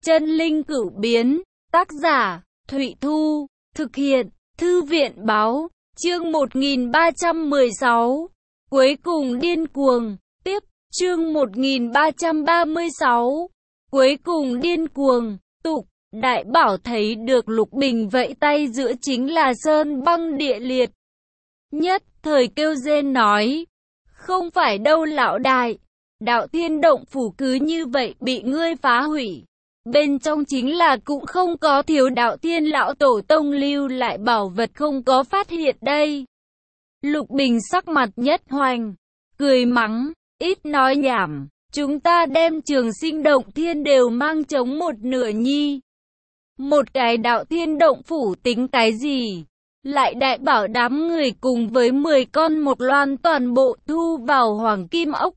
Chân linh cửu biến, tác giả, Thụy Thu, thực hiện, Thư viện báo, chương 1316, cuối cùng điên cuồng, tiếp, chương 1336, cuối cùng điên cuồng, tục, Đại Bảo thấy được Lục Bình vẫy tay giữa chính là sơn băng địa liệt. Nhất thời kêu rên nói, không phải đâu lão đại, Đạo Thiên Động Phủ cứ như vậy bị ngươi phá hủy. Bên trong chính là cũng không có thiếu Đạo Thiên lão tổ tông lưu lại bảo vật không có phát hiện đây. Lục Bình sắc mặt nhất hoành, cười mắng, ít nói nhảm, chúng ta đem Trường Sinh Động Thiên đều mang chống một nửa nhi. Một cái Đạo Thiên Động Phủ tính cái gì? Lại đại bảo đám người cùng với 10 con Mộc Loan toàn bộ thu vào Hoàng Kim Ốc.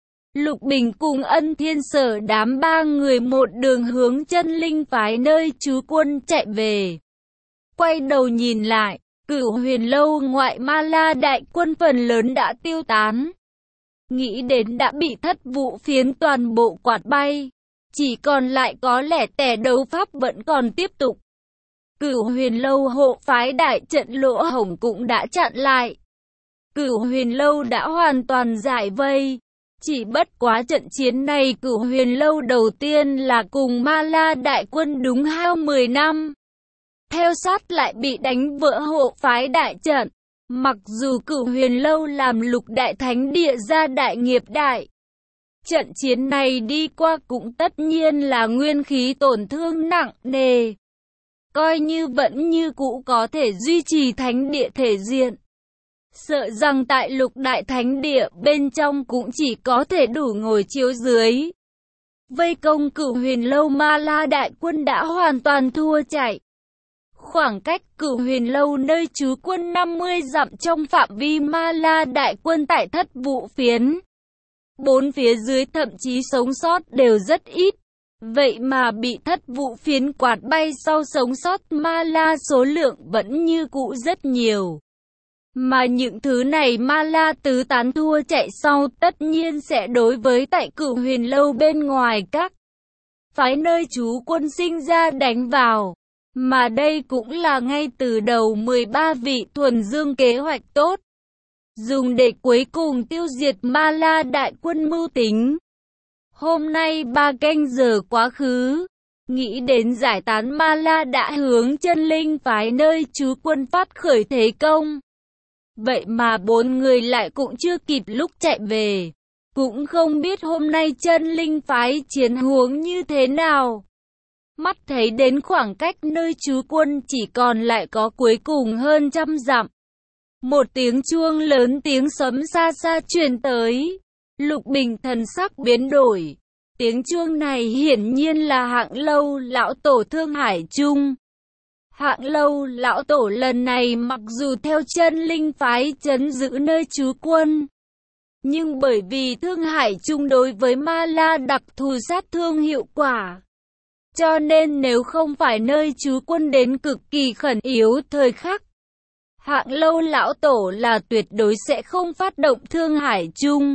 Lục Bình cùng Ân Thiên Sở đám ba người một đường hướng Chân Linh phái nơi trú quân chạy về. Quay đầu nhìn lại, Cửu Huyền Lâu ngoại Ma La đại quân phần lớn đã tiêu tán. Nghĩ đến đã bị Thất Vũ Phiến toàn bộ quạt bay, chỉ còn lại có lẻ tẻ đấu pháp vẫn còn tiếp tục. Cửu Huyền Lâu hộ phái đại trận lỗ hổng cũng đã chặn lại. Cửu Huyền Lâu đã hoàn toàn giải vây. Chỉ bất quá trận chiến này Cửu Huyền Lâu đầu tiên là cùng Ma La đại quân đúng hao 10 năm. Theo sát lại bị đánh vỡ hộ phái đại trận. Mặc dù Cửu Huyền Lâu làm Lục Đại Thánh Địa ra đại nghiệp đại. Trận chiến này đi qua cũng tất nhiên là nguyên khí tổn thương nặng nề. Coi như vẫn như cũ có thể duy trì Thánh Địa thể diện. Sợ rằng tại Lục Đại Thánh Địa bên trong cũng chỉ có thể đủ ngồi chiếu dưới. Vây công Cửu Huyền Lâu Ma La đại quân đã hoàn toàn thua chạy. Khoảng cách Cửu Huyền Lâu nơi trú quân 50 dặm trong phạm vi Ma La đại quân tại Thất Vũ Phiến. Bốn phía dưới thậm chí sống sót đều rất ít. Vậy mà bị Thất Vũ Phiến quạt bay sau sống sót Ma La số lượng vẫn như cũ rất nhiều. Mà những thứ này Ma La tứ tán thua chạy sau tất nhiên sẽ đối với tại Cửu Huyền Lâu bên ngoài các phái nơi trú quân sinh ra đánh vào. Mà đây cũng là ngay từ đầu 13 vị thuần dương kế hoạch tốt. Dùng để cuối cùng tiêu diệt Ma La đại quân mưu tính. Hôm nay 3 canh giờ quá khứ. Nghĩ đến giải tán Ma La đã hướng Chân Linh phái nơi trú quân phát khởi thế công. Vậy mà 4 người lại cũng chưa kịp lúc chạy về. Cũng không biết hôm nay Chân Linh phái chiến huống như thế nào. Mắt thấy đến khoảng cách nơi trú quân chỉ còn lại có cuối cùng hơn 100 dặm. Một tiếng chuông lớn tiếng sấm xa xa truyền tới. Lục Bình thần sắc biến đổi. Tiếng chuông này hiển nhiên là Hạng Lâu lão tổ Thương Hải Trung. Hạng Lâu lão tổ lần này mặc dù theo Chân Linh phái trấn giữ nơi trú quân, nhưng bởi vì Thương Hải Trung đối với Ma La đặc thù sát thương hiệu quả, cho nên nếu không phải nơi trú quân đến cực kỳ khẩn yếu thời khắc, Hạng Lâu lão tổ là tuyệt đối sẽ không phát động Thương Hải Trung.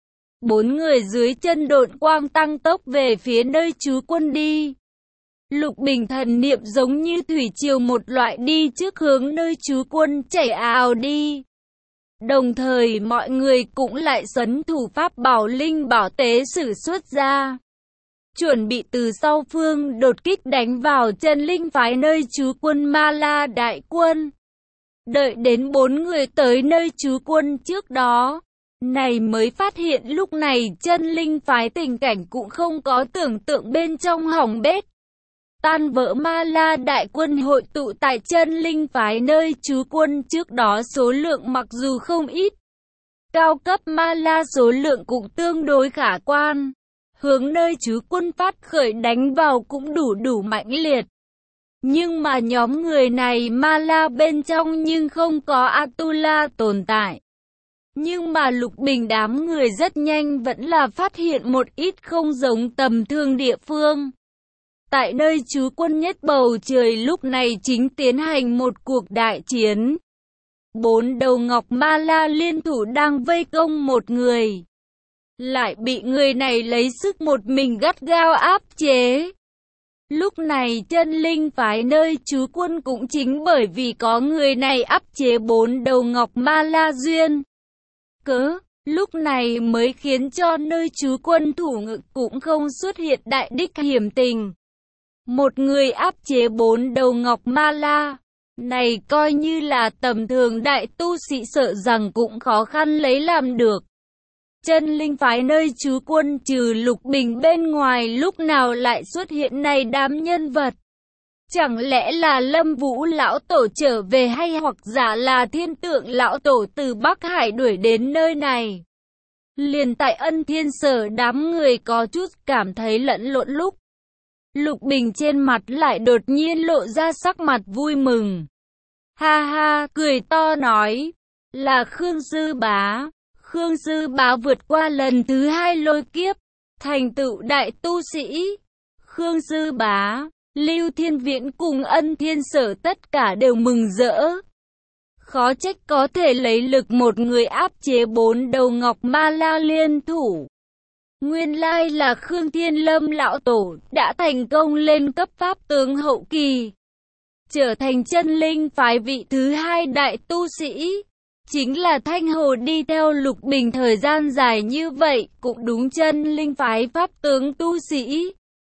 4 người dưới chân độn quang tăng tốc về phía nơi trú quân đi. Lục Bình thần niệm giống như thủy triều một loại đi trước hướng nơi trú quân chảy ào đi. Đồng thời mọi người cũng lại sấn thủ pháp bảo linh bảo tế sử xuất ra. Chuẩn bị từ sau phương đột kích đánh vào Chân Linh phái nơi trú quân Ma La đại quân. Đợi đến 4 người tới nơi trú quân trước đó. Này mới phát hiện lúc này Chân Linh phái tình cảnh cũng không có tưởng tượng bên trong hỏng bét. Tan vỡ Ma La đại quân hội tụ tại Chân Linh phái nơi trú quân trước đó số lượng mặc dù không ít. Cao cấp Ma La số lượng cũng tương đối khả quan. Hướng nơi trú quân phát khởi đánh vào cũng đủ mãnh liệt. Nhưng mà nhóm người này Ma La bên trong nhưng không có Atula tồn tại. Nhưng mà Lục Bình đám người rất nhanh vẫn là phát hiện một ít không giống tầm thường địa phương. Tại nơi trú quân nhất bầu trời lúc này chính tiến hành một cuộc đại chiến. 4 đầu ngọc Ma La liên thủ đang vây công một người. Lại bị người này lấy sức một mình gắt gao áp chế. Lúc này chân linh phái nơi trú quân cũng chính bởi vì có người này áp chế 4 đầu ngọc ma la duyên cớ, lúc này mới khiến cho nơi trú quân thủ ngự cũng không xuất hiện đại địch hiểm tình. Một người áp chế 4 đầu ngọc ma la, này coi như là tầm thường đại tu sĩ sợ rằng cũng khó khăn lấy làm được. Chân linh phái nơi trú quân trừ Lục Bình bên ngoài lúc nào lại xuất hiện này đám nhân vật. Chẳng lẽ là Lâm Vũ lão tổ trở về hay hoặc giả là Thiên Tượng lão tổ từ Bắc Hải đuổi đến nơi này? Liền tại Ân Thiên Sở đám người có chút cảm thấy lẫn lộn lúc Lục Bình trên mặt lại đột nhiên lộ ra sắc mặt vui mừng. Ha ha, cười to nói, là Khương Sư Bá. Khương Sư Bá vượt qua lần thứ 2 lôi kiếp, thành tựu đại tu sĩ. Khương Sư Bá, Lưu Thiên Viễn cùng Ân Thiên Sở tất cả đều mừng rỡ. Khó trách có thể lấy lực một người áp chế 4 đầu ngọc ma la liên thủ. Nguyên lai là Khương Thiên Lâm lão tổ đã thành công lên cấp pháp tướng hậu kỳ, trở thành chân linh phái vị thứ 2 đại tu sĩ. Chính là Thanh Hồ đi theo Lục Bình thời gian dài như vậy, cũng đúng chân linh phái pháp tướng tu sĩ.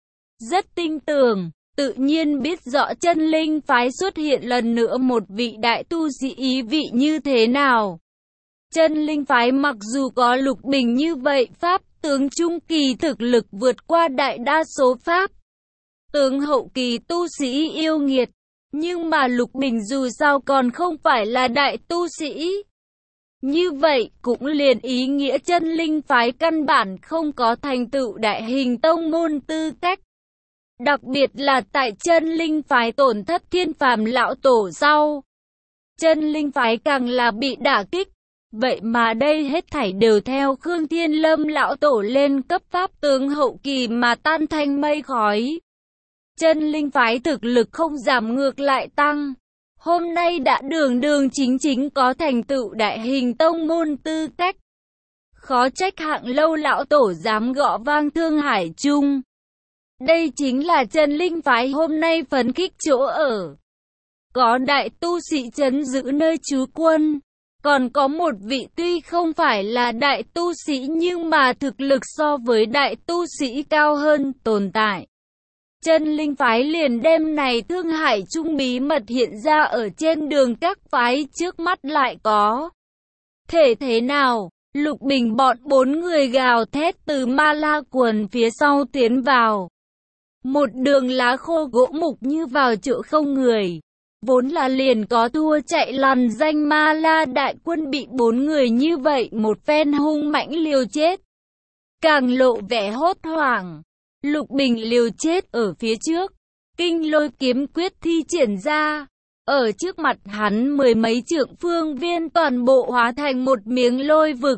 Rất tin tưởng, tự nhiên biết rõ chân linh phái xuất hiện lần nữa một vị đại tu sĩ ý vị như thế nào. Chân linh phái mặc dù có Lục Bình như vậy, pháp tướng trung kỳ thực lực vượt qua đại đa số pháp tướng hậu kỳ tu sĩ yêu nghiệt. Nhưng mà Lục Bình dù sao còn không phải là đại tu sĩ. Như vậy cũng liền ý nghĩa chân linh phái căn bản không có thành tựu đại hình tông môn tư cách. Đặc biệt là tại chân linh phái tổn thất Thiên Phàm lão tổ sau, chân linh phái càng là bị đả kích. Vậy mà đây hết thảy đều theo Khương Thiên Lâm lão tổ lên cấp pháp tướng hậu kỳ mà tan thành mây khói. Chân linh phái thực lực không giảm ngược lại tăng. Hôm nay đã đường đường chính chính có thành tựu đại hình tông môn tư cách. Khó trách Hạng Lâu lão tổ dám gõ vang Thương Hải Trung. Đây chính là chân linh phái hôm nay phấn khích chỗ ở. Có đại tu sĩ trấn giữ nơi trú quân. Còn có một vị tuy không phải là đại tu sĩ nhưng mà thực lực so với đại tu sĩ cao hơn tồn tại. Chân linh phái liền đem này Thương Hải Trung bí mật hiện ra ở trên đường các phái trước mắt lại có. Thể thế nào? Lục Bình bọn 4 người gào thét từ ma la quần phía sau tiến vào. Một đường lá khô gỗ mục như vào chỗ không người. Vốn là liền có thua chạy lằn danh ma la đại quân bị 4 người như vậy một phen hung mãnh liều chết. Càng lộ vẻ hốt hoảng. Lục Bình liều chết ở phía trước. Kinh Lôi kiếm quyết thi triển ra. Ở trước mặt hắn 10 mấy trượng phương viên toàn bộ hóa thành một miếng lôi vực.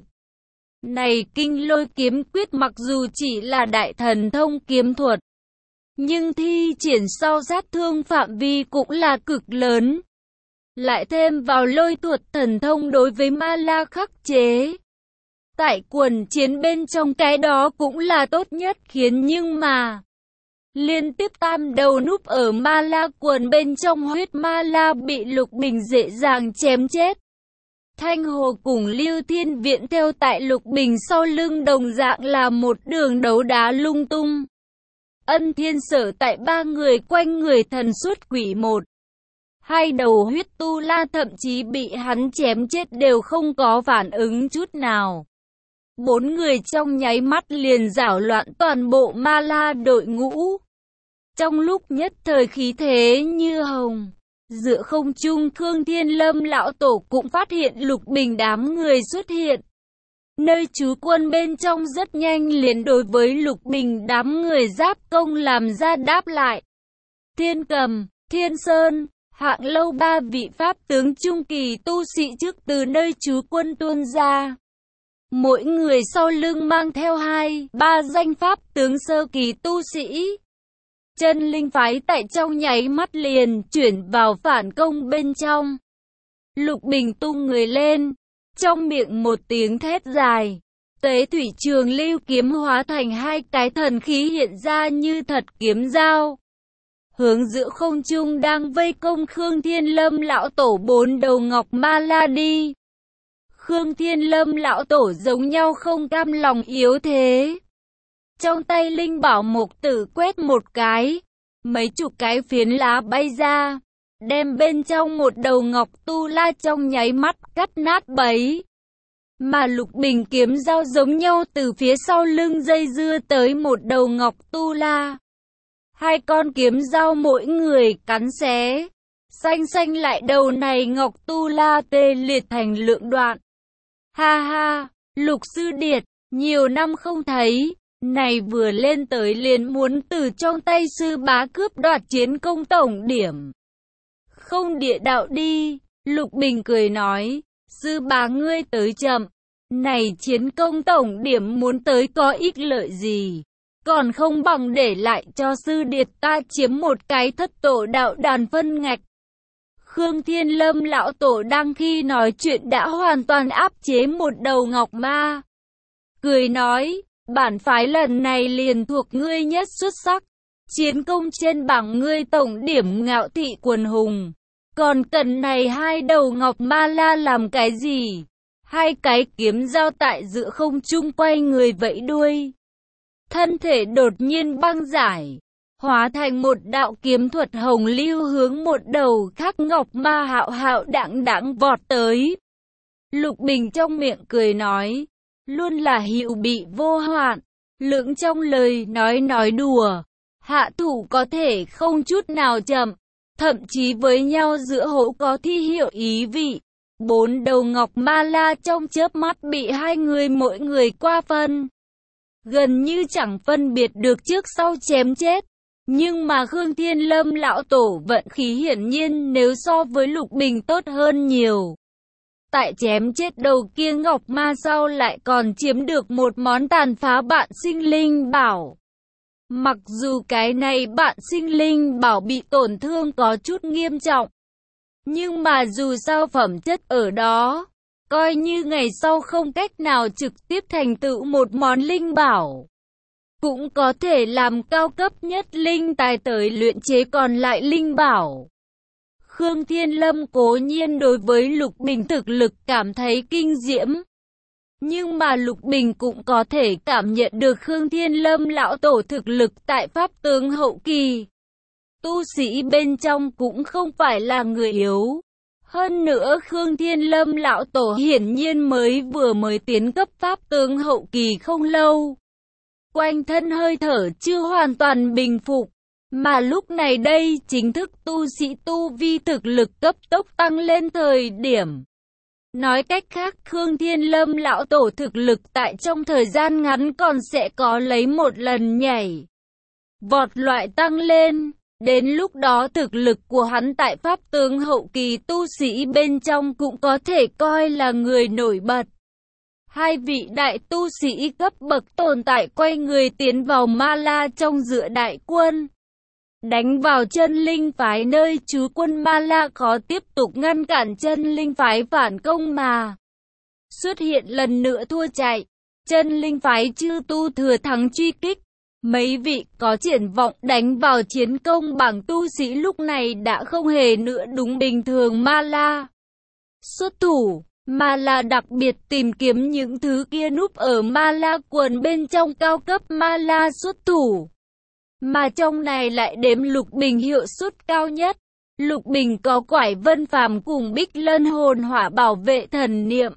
Này Kinh Lôi kiếm quyết mặc dù chỉ là đại thần thông kiếm thuật, nhưng thi triển sau sát thương phạm vi cũng là cực lớn. Lại thêm vào lôi thuật thần thông đối với ma la khắc chế. Tại quần chiến bên trong cái đó cũng là tốt nhất khiến nhưng mà liên tiếp tam đầu núp ở ma la quần bên trong huyết ma la bị Lục Bình dễ dàng chém chết. Thanh Hồ cùng Lưu Thiên Viễn theo tại Lục Bình sau lưng đồng dạng là một đường đấu đá lung tung. Ân Thiên Sở tại 3 người quanh người thần xuất quỷ 1. 2 đầu huyết tu la thậm chí bị hắn chém chết đều không có phản ứng chút nào. 4 người trong nháy mắt liền giảo loạn toàn bộ ma la đội ngũ. Trong lúc nhất thời khí thế như hồng, giữa không trung Khương Thiên Lâm lão tổ cũng phát hiện Lục Bình đám người xuất hiện. Nơi trú quân bên trong rất nhanh liền đối với Lục Bình đám người giáp công làm ra đáp lại. Thiên Cầm, Thiên Sơn, Hạng Lâu 3 vị pháp tướng trung kỳ tu sĩ trước từ nơi trú quân tuôn ra. Mỗi người sau lưng mang theo 2-3 danh pháp tướng sơ kỳ tu sĩ. Chân linh phái tại trong nháy mắt liền chuyển vào phản công bên trong. Lục Bình tung người lên, trong miệng một tiếng thét dài. Tế thủy trường lưu kiếm hóa thành 2 cái thần khí hiện ra như thật kiếm dao. hướng giữa không trung đang vây công Khương Thiên Lâm lão tổ 4 đầu ngọc ma la đi. Khương Thiên Lâm lão tổ giống nhau không cam lòng yếu thế. Trong tay linh bảo mục tử quét một cái, mấy chục cái phiến lá bay ra, đem bên trong một đầu ngọc tu la trong nháy mắt cắt nát bấy. Mà Lục Bình kiếm dao giống nhau từ phía sau lưng dây dưa tới một đầu ngọc tu la. Hai con kiếm dao mỗi người cắn xé, xanh lại đầu này ngọc tu la tê liệt thành lượng đoạn. Ha ha, Lục sư điệt, nhiều năm không thấy, này vừa lên tới liền muốn từ trong tay sư bá cướp đoạt chiến công tổng điểm. Không địa đạo đi, Lục Bình cười nói, sư bá ngươi tới chậm, này chiến công tổng điểm muốn tới có ích lợi gì, còn không bằng để lại cho sư điệt ta chiếm một cái thất tổ đạo đàn phân ngạch. Khương Thiên Lâm lão tổ đang khi nói chuyện đã hoàn toàn áp chế một đầu ngọc ma. Cười nói, bản phái lần này liền thuộc ngươi nhất xuất sắc, chiến công trên bảng ngươi tổng điểm ngạo thị quần hùng. Còn cần này hai đầu ngọc ma la làm cái gì? Hai cái kiếm dao tại giữa không trung quay người vẫy đuôi. Thân thể đột nhiên băng giải, hóa thành một đạo kiếm thuật hồng lưu hướng một đầu khác ngọc ma hạo hạo đãng đãng vọt tới. Lục Bình trong miệng cười nói, luôn là hữu bị vô hoạn, lưỡng trong lời nói đùa, hạ thủ có thể không chút nào chậm, thậm chí với nhau giữa hỗ có thi hiệu ý vị. 4 đầu ngọc ma la trong chớp mắt bị hai người mỗi người qua phân, gần như chẳng phân biệt được trước sau chém chết. Nhưng mà Khương Thiên Lâm lão tổ vận khí hiển nhiên nếu so với Lục Bình tốt hơn nhiều. Tại chém chết đầu kia ngọc ma sau lại còn chiếm được một món tàn phá bạn sinh linh bảo. Mặc dù cái này bạn sinh linh bảo bị tổn thương có chút nghiêm trọng, nhưng mà dù sao phẩm chất ở đó, coi như ngày sau không cách nào trực tiếp thành tựu một món linh bảo, cũng có thể làm cao cấp nhất linh tài tới luyện chế còn lại linh bảo. Khương Thiên Lâm cố nhiên đối với Lục Bình thực lực cảm thấy kinh diễm, nhưng mà Lục Bình cũng có thể cảm nhận được Khương Thiên Lâm lão tổ thực lực tại pháp tướng hậu kỳ. Tu sĩ bên trong cũng không phải là người yếu. Hơn nữa Khương Thiên Lâm lão tổ hiển nhiên mới tiến cấp pháp tướng hậu kỳ không lâu. Quanh thân hơi thở chưa hoàn toàn bình phục, mà lúc này đây chính thức tu sĩ tu vi thực lực cấp tốc tăng lên thời điểm. Nói cách khác Khương Thiên Lâm lão tổ thực lực tại trong thời gian ngắn còn sẽ có lấy một lần nhảy vọt loại tăng lên. Đến lúc đó thực lực của hắn tại pháp tướng hậu kỳ tu sĩ bên trong cũng có thể coi là người nổi bật. Hai vị đại tu sĩ cấp bậc tồn tại quay người tiến vào Ma La trong giữa đại quân, đánh vào chân linh phái nơi trú quân Ma La khó tiếp tục ngăn cản chân linh phái phản công mà xuất hiện lần nữa thua chạy. Chân linh phái chư tu thừa thắng truy kích. Mấy vị có triển vọng đánh vào chiến công bảng tu sĩ lúc này đã không hề nữa đúng bình thường Ma La xuất thủ. Ma La đặc biệt tìm kiếm những thứ kia núp ở Ma La quần bên trong cao cấp Ma La xuất thủ. Mà trong này lại đếm Lục Bình hiệu suất cao nhất. Lục Bình có Quải Vân Phàm cùng Bích Lân hồn hỏa bảo vệ thần niệm,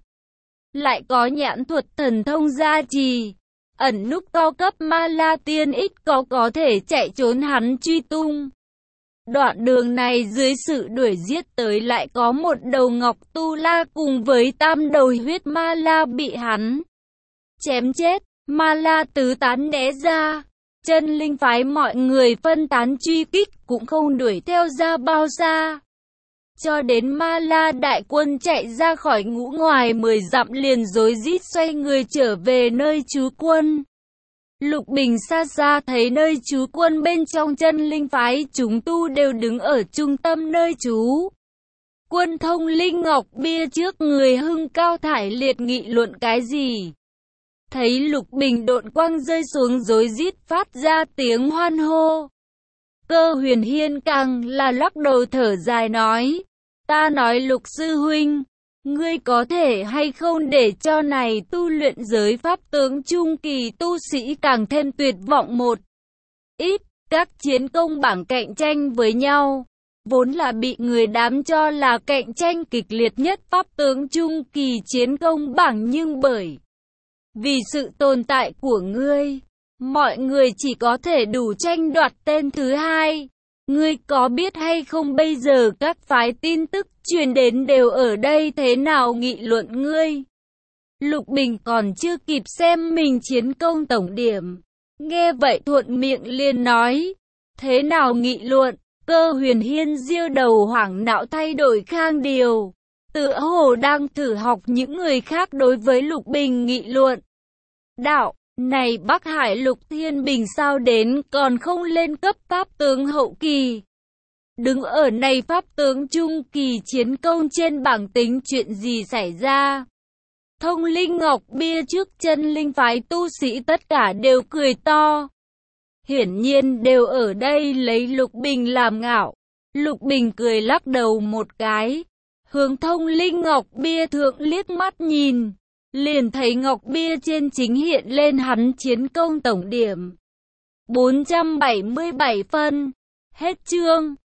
lại có nhãn thuật thần thông gia trì. Ẩn núp cao cấp Ma La tiên ít có thể chạy trốn hắn truy tung. Đoạn đường này dưới sự đuổi giết tới lại có một đầu ngọc tu la cùng với 3 đầu huyết Ma La bị hắn chém chết. Ma La tứ tán né ra. Chân linh phái mọi người phân tán truy kích cũng không đuổi theo ra bao xa. Cho đến Ma La đại quân chạy ra khỏi ngũ ngoài 10 dặm liền rối rít xoay người trở về nơi trú quân. Lục Bình xa xa thấy nơi trú quân bên trong chân linh phái chúng tu đều đứng ở trung tâm nơi trú quân thông linh ngọc bia trước người hưng cao thải liệt nghị luận cái gì. Thấy Lục Bình độn quang rơi xuống rối rít phát ra tiếng hoan hô. Cơ Huyền Hiên càng là lắc đầu thở dài nói, ta nói Lục sư huynh, ngươi có thể hay không để cho này tu luyện giới pháp tướng trung kỳ tu sĩ càng thêm tuyệt vọng một ít, các chiến công bảng cạnh tranh với nhau, vốn là bị người đám cho là cạnh tranh kịch liệt nhất pháp tướng trung kỳ chiến công bảng, nhưng bởi vì sự tồn tại của ngươi, mọi người chỉ có thể đủ tranh đoạt tên thứ hai. Ngươi có biết hay không bây giờ các phái tin tức truyền đến đều ở đây thế nào nghị luận ngươi? Lục Bình còn chưa kịp xem mình chiến công tổng điểm, nghe vậy thuận miệng liền nói, thế nào nghị luận? Cơ Huyền Hiên giơ đầu hoảng não thay đổi khang điều, tựa hồ đang thử học những người khác đối với Lục Bình nghị luận. Đạo, này Bắc Hải Lục Thiên Bình sao đến còn không lên cấp pháp tướng hậu kỳ? Đứng ở này pháp tướng trung kỳ chiến công trên bảng tính chuyện gì xảy ra? Thông Linh Ngọc Bia trước chân linh phái tu sĩ tất cả đều cười to. Hiển nhiên đều ở đây lấy Lục Bình làm ngạo. Lục Bình cười lắc đầu một cái, hướng Thông Linh Ngọc Bia thượng liếc mắt nhìn, liền thấy ngọc bia trên chính hiện lên hắn chiến công tổng điểm 477 phân. Hết chương.